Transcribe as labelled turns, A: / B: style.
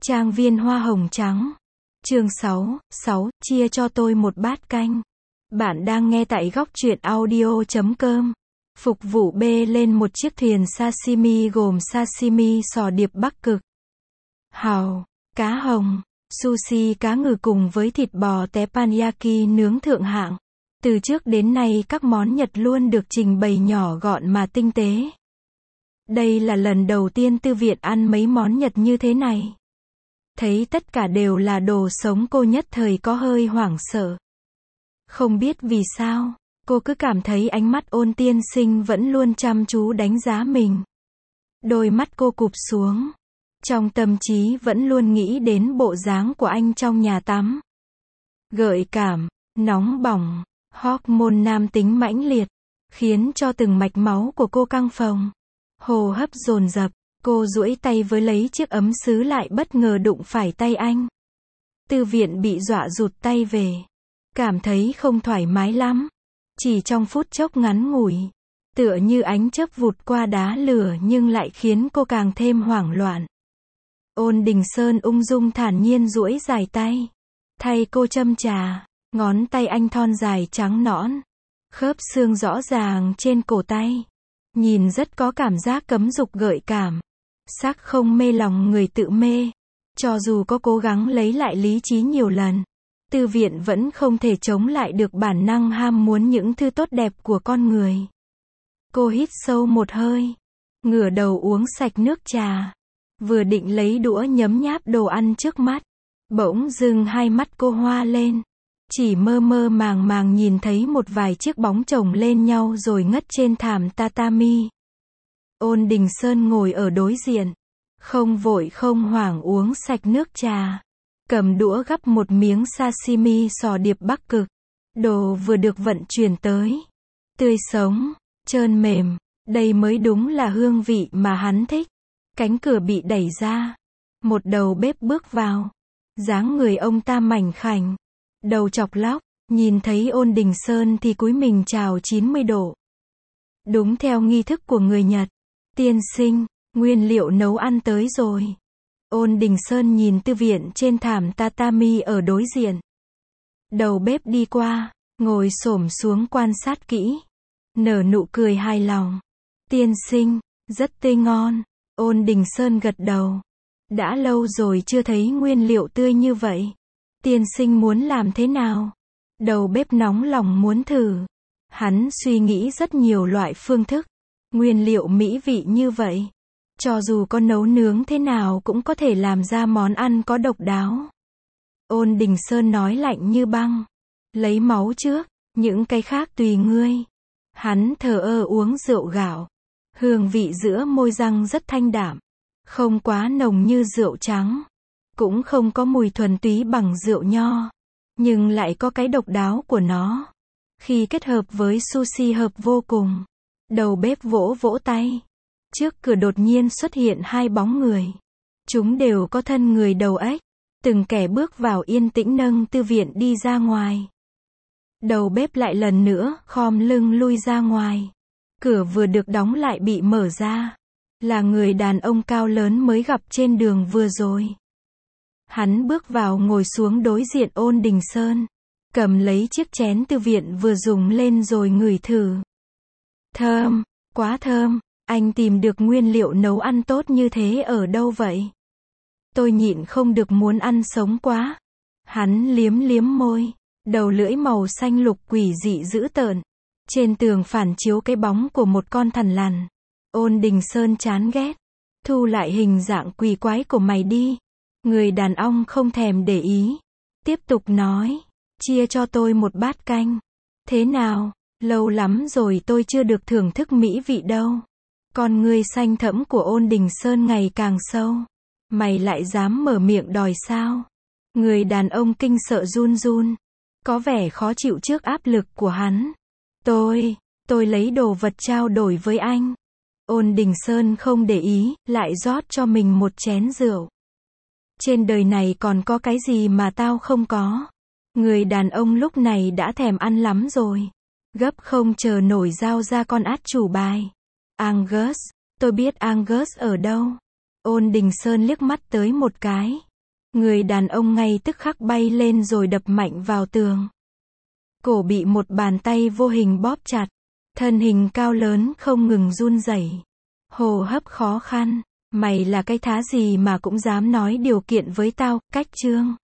A: Trang viên hoa hồng trắng. Chương 6, chia cho tôi một bát canh. Bạn đang nghe tại góc truyện audio.com. Phục vụ bê lên một chiếc thuyền sashimi gồm sashimi sò điệp Bắc Cực, hàu, cá hồng, sushi cá ngừ cùng với thịt bò teppanyaki nướng thượng hạng. Từ trước đến nay các món Nhật luôn được trình bày nhỏ gọn mà tinh tế. Đây là lần đầu tiên Tư Viện ăn mấy món Nhật như thế này. Thấy tất cả đều là đồ sống, cô nhất thời có hơi hoảng sợ. Không biết vì sao, cô cứ cảm thấy ánh mắt Ôn tiên sinh vẫn luôn chăm chú đánh giá mình. Đôi mắt cô cụp xuống. Trong tâm trí vẫn luôn nghĩ đến bộ dáng của anh trong nhà tắm. Gợi cảm, nóng bỏng, hormone nam tính mãnh liệt, khiến cho từng mạch máu của cô căng phồng. Hô hấp dồn dập, cô duỗi tay với lấy chiếc ấm sứ lại bất ngờ đụng phải tay anh. Tư Viện bị dọa rụt tay về. Cảm thấy không thoải mái lắm. Chỉ trong phút chốc ngắn ngủi, tựa như ánh chớp vụt qua đá lửa nhưng lại khiến cô càng thêm hoảng loạn. Ôn Đình Sơn ung dung thản nhiên duỗi dài tay, thay cô châm trà. Ngón tay anh thon dài trắng nõn, khớp xương rõ ràng trên cổ tay, nhìn rất có cảm giác cấm dục gợi cảm. Sắc không mê lòng người tự mê. Cho dù có cố gắng lấy lại lý trí nhiều lần, Tư Viện vẫn không thể chống lại được bản năng ham muốn những thứ tốt đẹp của con người. Cô hít sâu một hơi, ngửa đầu uống sạch nước trà, vừa định lấy đũa nhấm nháp đồ ăn trước mắt, bỗng dưng hai mắt cô hoa lên. Chỉ mơ mơ màng màng nhìn thấy một vài chiếc bóng chồng lên nhau rồi ngất trên thảm tatami. Ôn Đình Sơn ngồi ở đối diện, không vội không hoảng uống sạch nước trà, cầm đũa gắp một miếng sashimi sò điệp Bắc Cực. Đồ vừa được vận chuyển tới, tươi sống, trơn mềm, đây mới đúng là hương vị mà hắn thích. Cánh cửa bị đẩy ra, một đầu bếp bước vào. Dáng người ông ta mảnh khảnh, đầu chọc lóc, nhìn thấy Ôn Đình Sơn thì cúi mình chào 90 độ. Đúng theo nghi thức của người Nhật. Tiên sinh, nguyên liệu nấu ăn tới rồi. Ôn Đình Sơn nhìn Tư Viện trên thảm tatami ở đối diện. Đầu bếp đi qua, ngồi xổm xuống quan sát kỹ, nở nụ cười hài lòng. Tiên sinh, rất tươi ngon. Ôn Đình Sơn gật đầu. Đã lâu rồi chưa thấy nguyên liệu tươi như vậy. Tiên sinh muốn làm thế nào? Đầu bếp nóng lòng muốn thử. Hắn suy nghĩ rất nhiều loại phương thức. Nguyên liệu mỹ vị như vậy, cho dù có nấu nướng thế nào cũng có thể làm ra món ăn có độc đáo. Ôn Đình Sơn nói lạnh như băng. Lấy máu trước, những cái khác tùy ngươi. Hắn thờ ơ uống rượu gạo. Hương vị giữa môi răng rất thanh đạm, không quá nồng như rượu trắng, cũng không có mùi thuần túy bằng rượu nho, nhưng lại có cái độc đáo của nó. Khi kết hợp với sushi hợp vô cùng. Đầu bếp vỗ vỗ tay. Trước cửa đột nhiên xuất hiện hai bóng người. Chúng đều có thân người đầu ếch. Từng kẻ bước vào yên tĩnh nâng Tư Viện đi ra ngoài. Đầu bếp lại lần nữa khom lưng lui ra ngoài. Cửa vừa được đóng lại bị mở ra. Là người đàn ông cao lớn mới gặp trên đường vừa rồi. Hắn bước vào ngồi xuống đối diện Ôn Đình Sơn. Cầm lấy chiếc chén Tư Viện vừa dùng lên rồi ngửi thử. Thơm, quá thơm. Anh tìm được nguyên liệu nấu ăn tốt như thế ở đâu vậy? Tôi nhịn không được muốn ăn sống quá. Hắn liếm liếm môi. Đầu lưỡi màu xanh lục quỷ dị dữ tợn. Trên tường phản chiếu cái bóng của một con thằn lằn. Ôn Đình Sơn chán ghét. Thu lại hình dạng quỷ quái của mày đi. Người đàn ông không thèm để ý. Tiếp tục nói. Chia cho tôi một bát canh. Thế nào? Lâu lắm rồi tôi chưa được thưởng thức mỹ vị đâu. Con ngươi xanh thẫm của Ôn Đình Sơn ngày càng sâu. Mày lại dám mở miệng đòi sao? Người đàn ông kinh sợ run run. Có vẻ khó chịu trước áp lực của hắn. Tôi lấy đồ vật trao đổi với anh. Ôn Đình Sơn không để ý, lại rót cho mình một chén rượu. Trên đời này còn có cái gì mà tao không có? Người đàn ông lúc này đã thèm ăn lắm rồi. Gấp không chờ nổi giao ra con át chủ bài. Angus, tôi biết Angus ở đâu. Ôn Đình Sơn liếc mắt tới một cái. Người đàn ông ngay tức khắc bay lên rồi đập mạnh vào tường. Cổ bị một bàn tay vô hình bóp chặt. Thân hình cao lớn không ngừng run rẩy. Hô hấp khó khăn. Mày là cái thá gì mà cũng dám nói điều kiện với tao, Cách Trương.